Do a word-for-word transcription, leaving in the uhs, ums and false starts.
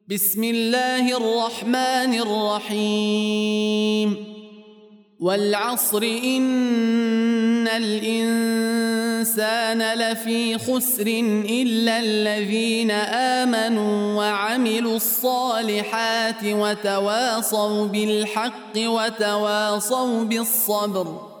بسم الله الرحمن الرحيم والعصر إن الإنسان لفي خسر إلا الذين آمنوا وعملوا الصالحات وتواصوا بالحق وتواصوا بالصبر